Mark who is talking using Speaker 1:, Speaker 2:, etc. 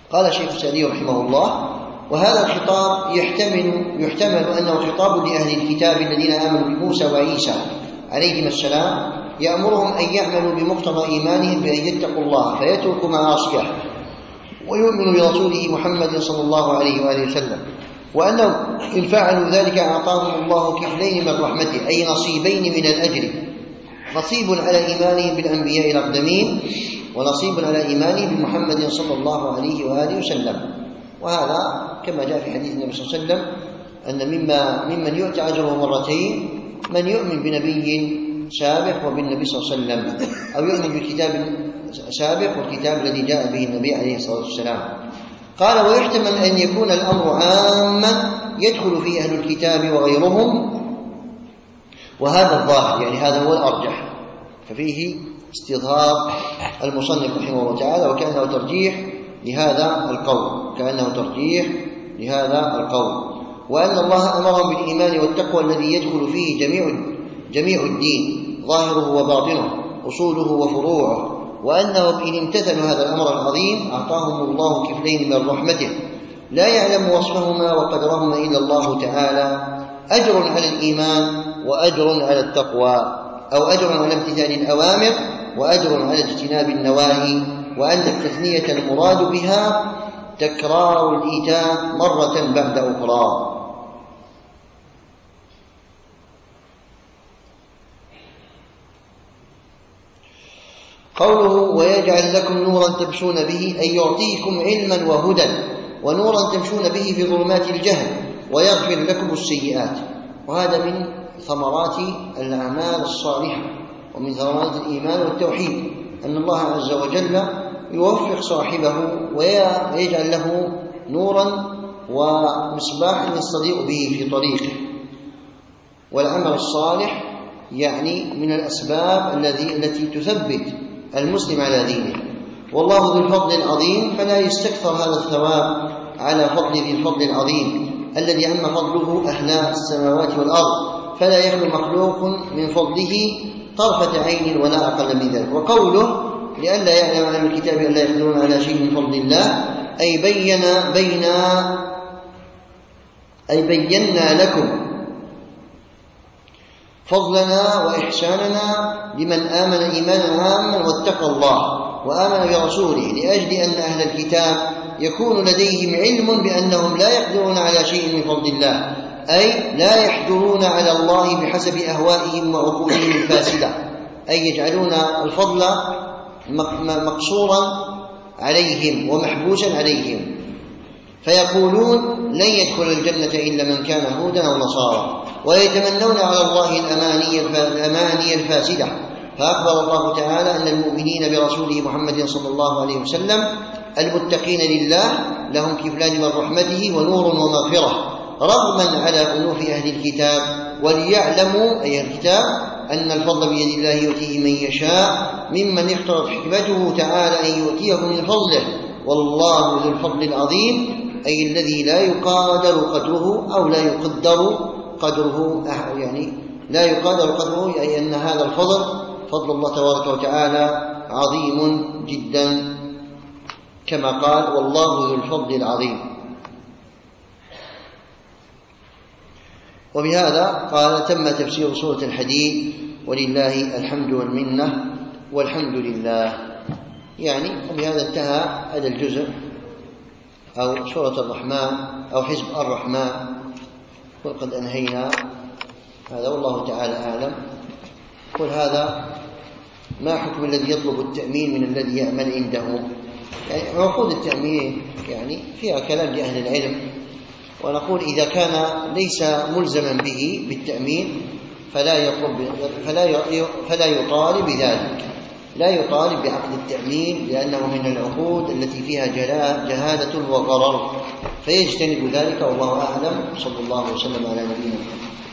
Speaker 1: قال الشيخ السعدي رحمه الله: وهذا الخطاب يحتمل أنه خطاب لأهل الكتاب الذين آمنوا بموسى وعيسى عليهما السلام، يأمرهم أن يعملوا بمقتضى إيمانهم بأن يتقوا الله فيتركوا معاصيه ويؤمنوا برسوله محمد صلى الله عليه وآله وسلم، وأنهم إن فعلوا ذلك أعطاهم الله كفلين من رحمته، أي نصيبين من الأجر، نصيب على إيمانهم بالأنبياء الأقدمين، ونصيب على إيمانهم بمحمد صلى الله عليه وآله وسلم. وهذا كما جاء في حديث النبي صلى الله عليه وسلم أن ممن يؤتى أجره مرتين من يؤمن بنبي سابق وبالنبي صلى الله عليه وسلم، أو يؤمن بكتاب سابق والكتاب الذي جاء به النبي عليه الصلاة والسلام. قال: ويحتمل أن يكون الأمر عاما يدخل فيه أهل الكتاب وغيرهم، وهذا الظاهر، يعني هذا هو الأرجح، ففيه استظهار المصنف رحمه الله تعالى، وكأنه ترجيح لهذا القول، وأن الله أمرهم بالإيمان والتقوى الذي يدخل فيه جميع الدين، ظاهره وباطنه، أصوله وفروعه، وأنهم إن امتثلوا هذا الأمر العظيم أعطاهم الله كفلين من رحمته لا يعلم وصفهما وقدرهما إلا الله تعالى: أجر على الإيمان وأجر على التقوى، أو أجر على امتثال الأوامر وأجر على اجتناب النواهي، وأن التثنية المراد بها تكرار الإيتاء مرة بعد أخرى. قوله: ويجعل لكم نورا تمشون به، أي يعطيكم علما وهدى ونورا تمشون به في ظلمات الجهل، ويغفر لكم السيئات. وهذا من ثمرات الأعمال الصالحة ومن ثمرات الإيمان والتوحيد، أن الله عز وجل يوفق صاحبه ويجعل له نورا ومصباحا يستضيء به في طريقه. والعمل الصالح يعني من الأسباب التي تثبت المسلم على دينه، والله ذو الفضل العظيم، فلا يستكثر هذا الثواب على فضل ذي الفضل العظيم الذي عم فضله أهل السماوات والأرض، فلا يخلو مخلوق من فضله طرفة عين ولا أقل من ذلك. وقوله: لئلا يعلم أهل الكتاب أن لا يقدرون على شيء من فضل الله، أي بينا لكم فضلنا وإحساننا لمن آمن إيمانا عاما واتقى الله وآمن برسوله، لأجل أن أهل الكتاب يكون لديهم علم بأنهم لا يقدرون على شيء من فضل الله، أي لا يحضرون على الله بحسب أهوائهم وعقولهم الفاسدة، أي يجعلون الفضل مقصورا عليهم ومحبوسا عليهم، فيقولون لن يدخل الجنة إلا من كان هودا أو نصارى، ويتمنون على الله الأماني الفاسدة. فأخبر الله تعالى أن المؤمنين برسوله محمد صلى الله عليه وسلم المتقين لله لهم كفلان من رحمته ونور ومغفرة، رغما على أنوف أهل الكتاب، وليعلموا أي الكتاب أن الفضل بيد الله يؤتيه من يشاء ممن اقتضت حكمته تعالى أن يؤتيه من فضله، والله ذو الفضل العظيم، أي الذي لا يقادر قدره أو لا يقدر قدره، يعني لا يقادر قدره، أي أن هذا الفضل فضل الله تبارك وتعالى عظيم جدا، كما قال: والله ذو الفضل العظيم. وبهذا قال: تم تفسير سورة الحديد، ولله الحمد والمنة والحمد لله. يعني وبهذا انتهى هذا الجزء أو سورة الرحمن أو حزب الرحمن، وقد أنهينا هذا، والله تعالى أعلم. قل هذا ما حكم الذي يطلب التأمين من الذي يأمن عنده؟ يعني عقود التأمين يعني فيها كلام لأهل العلم، ونقول إذا كان ليس ملزما به بالتأمين فلا يطالب بذلك، لا يطالب بعقد التأمين، لأنه من العقود التي فيها جهالة وغرر، فيجتنب ذلك، والله أعلم. صلى الله وسلم على نبينا محمد.